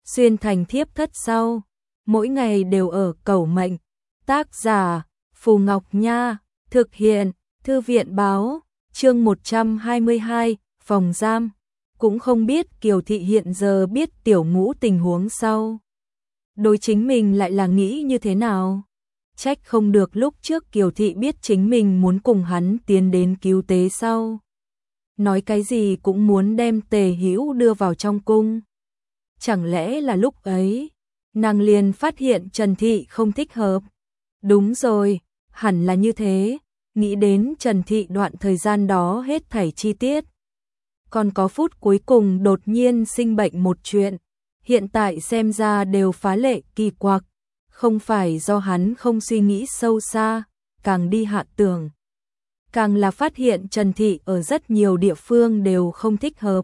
xuyên thành thiếp thất sau, mỗi ngày đều ở cầu mệnh. Tác giả Phù Ngọc Nha, thực hiện Thư viện báo, chương 122, phòng giam. Cũng không biết Kiều Thị hiện giờ biết Tiểu Ngũ tình huống sau. Đối chính mình lại là nghĩ như thế nào? Trách không được lúc trước Kiều Thị biết chính mình muốn cùng hắn tiến đến cứu tế sau. Nói cái gì cũng muốn đem Tề Hữu đưa vào trong cung. Chẳng lẽ là lúc ấy, nàng liền phát hiện Trần Thị không thích hợp? Đúng rồi, hẳn là như thế, nghĩ đến Trần Thị đoạn thời gian đó hết thảy chi tiết. Còn có phút cuối cùng đột nhiên sinh bệnh một chuyện, hiện tại xem ra đều phá lệ kỳ quặc, không phải do hắn không suy nghĩ sâu xa, càng đi hạ tưởng. Càng là phát hiện Trần Thị ở rất nhiều địa phương đều không thích hợp.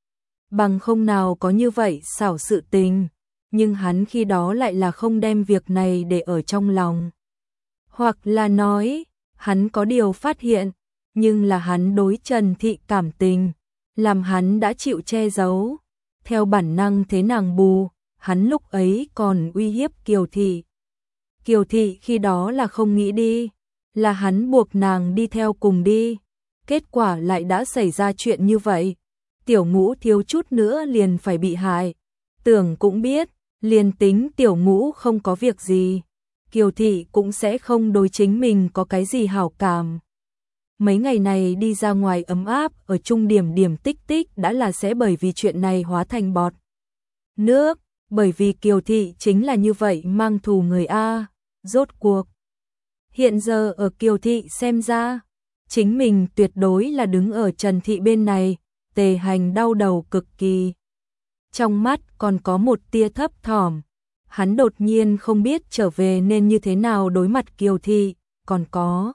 Bằng không nào có như vậy xảo sự tình, nhưng hắn khi đó lại là không đem việc này để ở trong lòng. Hoặc là nói, hắn có điều phát hiện, nhưng là hắn đối Trần Thị cảm tình, làm hắn đã chịu che giấu. Theo bản năng thế nàng bù, hắn lúc ấy còn uy hiếp Kiều Thị. Kiều Thị khi đó là không nghĩ đi, là hắn buộc nàng đi theo cùng đi. Kết quả lại đã xảy ra chuyện như vậy. Tiểu Ngũ thiếu chút nữa liền phải bị hại. Tưởng cũng biết, liền tính Tiểu Ngũ không có việc gì, Kiều Thị cũng sẽ không đối chính mình có cái gì hảo cảm. Mấy ngày này đi ra ngoài ấm áp ở chung điểm điểm tích tích đã là sẽ bởi vì chuyện này hóa thành bọt nước, bởi vì Kiều Thị chính là như vậy mang thù người A. Rốt cuộc, hiện giờ ở Kiều Thị xem ra, chính mình tuyệt đối là đứng ở Trần Thị bên này. Tề Hành đau đầu cực kỳ. Trong mắt còn có một tia thấp thỏm. Hắn đột nhiên không biết trở về nên như thế nào đối mặt Kiều Thị, còn có.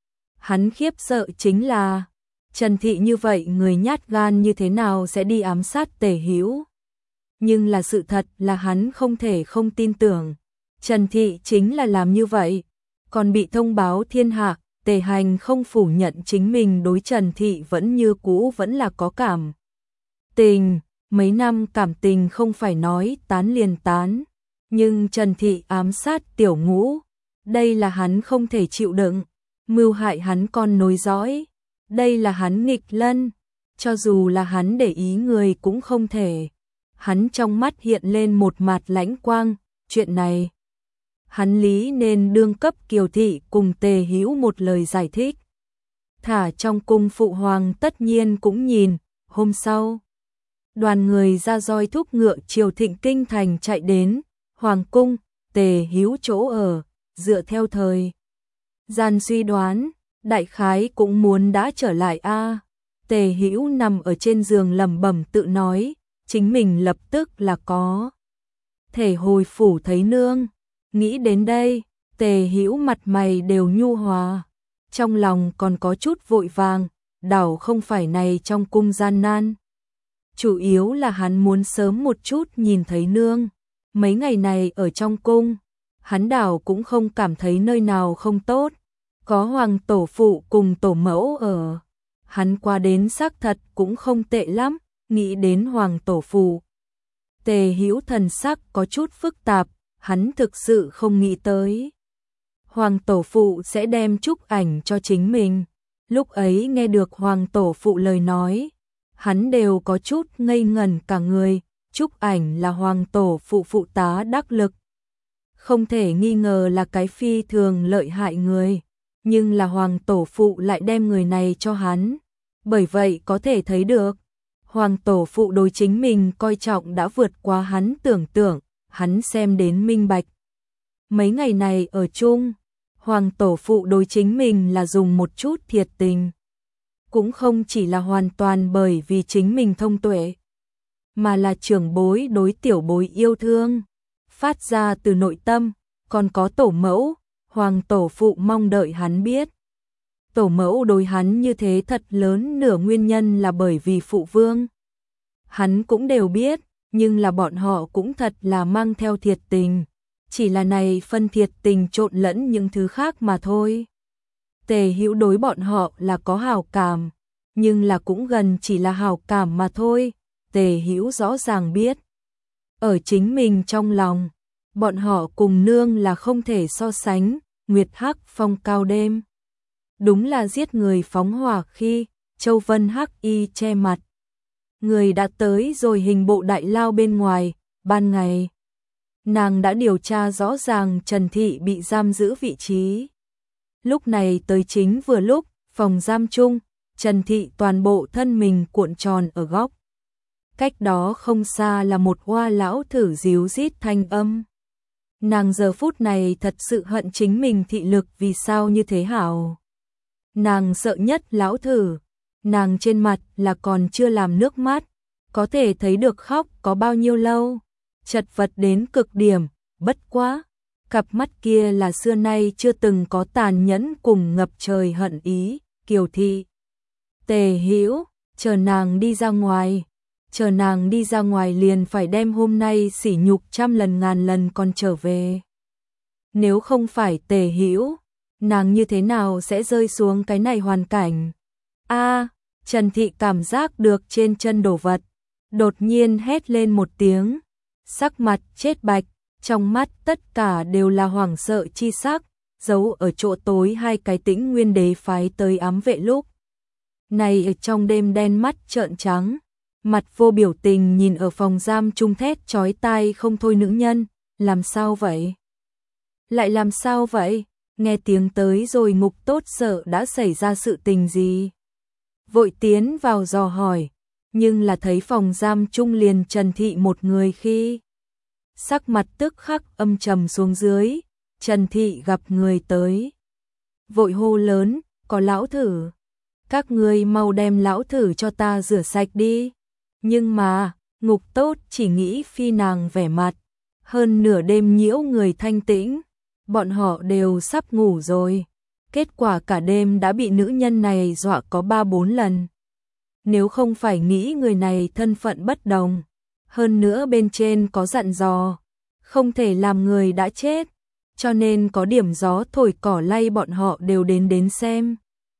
Hắn khiếp sợ chính là, Trần Thị như vậy người nhát gan như thế nào sẽ đi ám sát Tề Hữu. Nhưng là sự thật là hắn không thể không tin tưởng. Trần Thị chính là làm như vậy, còn bị thông báo thiên hạ. Tề Hành không phủ nhận chính mình đối Trần Thị vẫn như cũ vẫn là có cảm tình, mấy năm cảm tình không phải nói tán liền tán, nhưng Trần Thị ám sát Tiểu Ngũ, đây là hắn không thể chịu đựng, mưu hại hắn con nối dõi, đây là hắn nghịch lân, cho dù là hắn để ý người cũng không thể. Hắn trong mắt hiện lên một mặt lãnh quang, chuyện này hắn lý nên đương cấp Kiều Thị cùng Tề Hữu một lời giải thích. Thả trong cung phụ hoàng tất nhiên cũng nhìn. Hôm sau, đoàn người ra roi thúc ngựa Triều Thịnh kinh thành chạy đến hoàng cung. Tề Hữu chỗ ở, dựa theo thời gian suy đoán, đại khái cũng muốn đã trở lại a. Tề Hữu nằm ở trên giường lẩm bẩm tự nói, chính mình lập tức là có thể hồi phủ thấy nương. Nghĩ đến đây, Tề Hữu mặt mày đều nhu hòa, trong lòng còn có chút vội vàng, đảo không phải này trong cung gian nan. Chủ yếu là hắn muốn sớm một chút nhìn thấy nương. Mấy ngày này ở trong cung, hắn đảo cũng không cảm thấy nơi nào không tốt. Có hoàng tổ phụ cùng tổ mẫu ở, hắn qua đến xác thật cũng không tệ lắm. Nghĩ đến hoàng tổ phụ, Tề Hữu thần sắc có chút phức tạp. Hắn thực sự không nghĩ tới hoàng tổ phụ sẽ đem chúc ảnh cho chính mình. Lúc ấy nghe được hoàng tổ phụ lời nói, hắn đều có chút ngây ngẩn cả người. Chúc ảnh là hoàng tổ phụ phụ tá đắc lực, không thể nghi ngờ là cái phi thường lợi hại người, nhưng là hoàng tổ phụ lại đem người này cho hắn. Bởi vậy có thể thấy được, hoàng tổ phụ đối chính mình coi trọng đã vượt qua hắn tưởng tượng. Hắn xem đến minh bạch. Mấy ngày này ở chung, hoàng tổ phụ đối chính mình là dùng một chút thiệt tình. Cũng không chỉ là hoàn toàn bởi vì chính mình thông tuệ, mà là trưởng bối đối tiểu bối yêu thương, phát ra từ nội tâm. Còn có tổ mẫu, hoàng tổ phụ mong đợi hắn biết. Tổ mẫu đối hắn như thế thật lớn nửa nguyên nhân là bởi vì phụ vương. Hắn cũng đều biết. Nhưng là bọn họ cũng thật là mang theo thiệt tình, chỉ là này phân thiệt tình trộn lẫn những thứ khác mà thôi. Tề Hữu đối bọn họ là có hảo cảm, nhưng là cũng gần chỉ là hảo cảm mà thôi. Tề Hữu rõ ràng biết, ở chính mình trong lòng. Bọn họ cùng nương là không thể so sánh, Nguyệt Hắc phong cao đêm. Đúng là giết người phóng hỏa khi Châu Vân Hắc y che mặt. Người đã tới rồi hình bộ đại lao bên ngoài, ban ngày. Nàng đã điều tra rõ ràng Trần Thị bị giam giữ vị trí. Lúc này tới chính vừa lúc, phòng giam chung, Trần Thị toàn bộ thân mình cuộn tròn ở góc. Cách đó không xa là một hoa lão thử díu rít thanh âm. Nàng giờ phút này thật sự hận chính mình thị lực vì sao như thế hảo. Nàng sợ nhất lão thử, nàng trên mặt là còn chưa làm nước mắt, có thể thấy được khóc có bao nhiêu lâu, chật vật đến cực điểm, bất quá. Cặp mắt kia là xưa nay chưa từng có tàn nhẫn cùng ngập trời hận ý, Kiều Thị. Tề Hữu, chờ nàng đi ra ngoài liền phải đem hôm nay sỉ nhục trăm lần ngàn lần còn trở về. Nếu không phải Tề Hữu, nàng như thế nào sẽ rơi xuống cái này hoàn cảnh? Trần Thị cảm giác được trên chân đổ vật, đột nhiên hét lên một tiếng, sắc mặt chết bạch, trong mắt tất cả đều là hoảng sợ chi sắc, giấu ở chỗ tối hai cái Tĩnh Nguyên Đế phái tới ám vệ lúc này ở trong đêm đen mắt trợn trắng, mặt vô biểu tình nhìn ở phòng giam trung thét chói tai không thôi nữ nhân, làm sao vậy? Lại làm sao vậy? Nghe tiếng tới rồi Ngục Tốt sợ đã xảy ra sự tình gì? Vội tiến vào dò hỏi, nhưng là thấy phòng giam trung liền Trần Thị một người khi. Sắc mặt tức khắc âm trầm xuống dưới, Trần Thị gặp người tới. Vội hô lớn, có lão thử. Các ngươi mau đem lão thử cho ta rửa sạch đi. Nhưng mà, Ngục Tốt chỉ nghĩ phi nàng vẻ mặt. Hơn nửa đêm nhiễu người thanh tĩnh, bọn họ đều sắp ngủ rồi. Kết quả cả đêm đã bị nữ nhân này dọa có 3-4 lần. Nếu không phải nghĩ người này thân phận bất đồng, hơn nữa bên trên có dặn dò, không thể làm người đã chết, cho nên có điểm gió thổi cỏ lay bọn họ đều đến xem.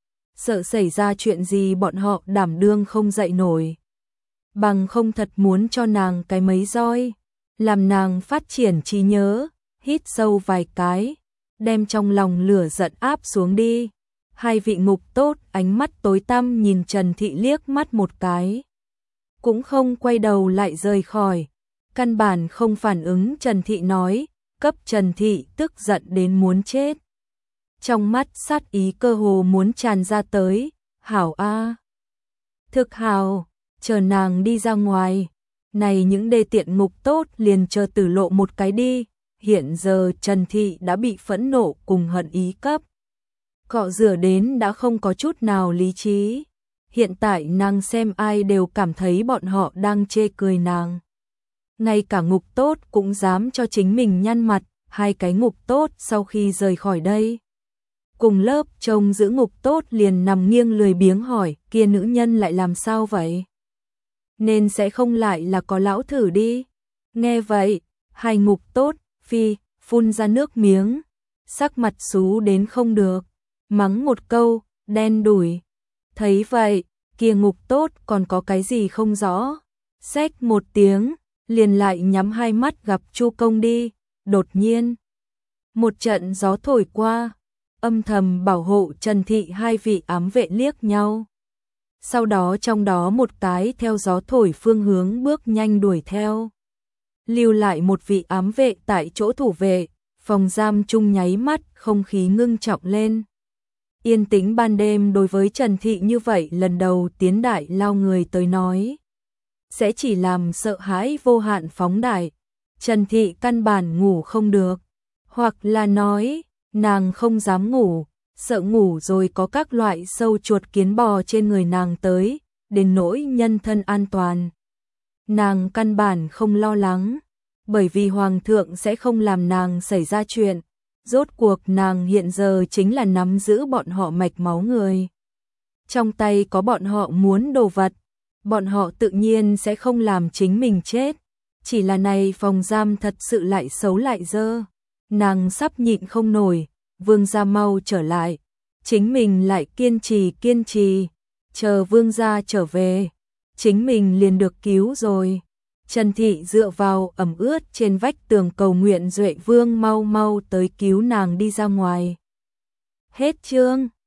Sợ xảy ra chuyện gì bọn họ đảm đương không dậy nổi. Bằng không thật muốn cho nàng cái mấy roi, làm nàng phát triển trí nhớ, hít sâu vài cái, đem trong lòng lửa giận áp xuống đi. Hai vị Ngục Tốt ánh mắt tối tăm nhìn Trần Thị liếc mắt một cái, cũng không quay đầu lại rời khỏi, căn bản không phản ứng Trần Thị nói, cấp Trần Thị tức giận đến muốn chết. Trong mắt sát ý cơ hồ muốn tràn ra tới, hảo a, thực hảo, chờ nàng đi ra ngoài, này những đê tiện Ngục Tốt liền chờ tử lộ một cái đi. Hiện giờ Trần Thị đã bị phẫn nộ cùng hận ý cấp cọ rửa đến đã không có chút nào lý trí. Hiện tại nàng xem ai đều cảm thấy bọn họ đang chê cười nàng. Ngay cả Ngục Tốt cũng dám cho chính mình nhăn mặt. Hai cái Ngục Tốt sau khi rời khỏi đây, cùng lớp trông giữ Ngục Tốt liền nằm nghiêng lười biếng hỏi, kia nữ nhân lại làm sao vậy? Nên sẽ không lại là có lão thử đi. Nghe vậy, hai Ngục Tốt phun ra nước miếng, sắc mặt xú đến không được, mắng một câu, đen đủi. Thấy vậy, kia Ngục Tốt còn có cái gì không rõ, xách một tiếng, liền lại nhắm hai mắt gặp Chu Công đi. Đột nhiên, một trận gió thổi qua, âm thầm bảo hộ Trần Thị hai vị ám vệ liếc nhau. Sau đó trong đó một cái theo gió thổi phương hướng bước nhanh đuổi theo. Lưu lại một vị ám vệ tại chỗ thủ vệ, phòng giam chung nháy mắt không khí ngưng trọng lên. Yên tĩnh ban đêm đối với Trần Thị như vậy lần đầu tiến đại lao người tới nói, sẽ chỉ làm sợ hãi vô hạn phóng đại. Trần Thị căn bản ngủ không được, hoặc là nói, nàng không dám ngủ, sợ ngủ rồi có các loại sâu chuột kiến bò trên người nàng tới, đến nỗi nhân thân an toàn. Nàng căn bản không lo lắng, bởi vì Hoàng thượng sẽ không làm nàng xảy ra chuyện. Rốt cuộc nàng hiện giờ chính là nắm giữ bọn họ mạch máu người. Trong tay có bọn họ muốn đồ vật, bọn họ tự nhiên sẽ không làm chính mình chết. Chỉ là này phòng giam thật sự lại xấu lại dơ. Nàng sắp nhịn không nổi, Vương gia mau trở lại. Chính mình lại kiên trì, chờ Vương gia trở về, chính mình liền được cứu rồi. Trần Thị dựa vào ẩm ướt trên vách tường cầu nguyện Duệ Vương mau mau tới cứu nàng đi ra ngoài. Hết chương.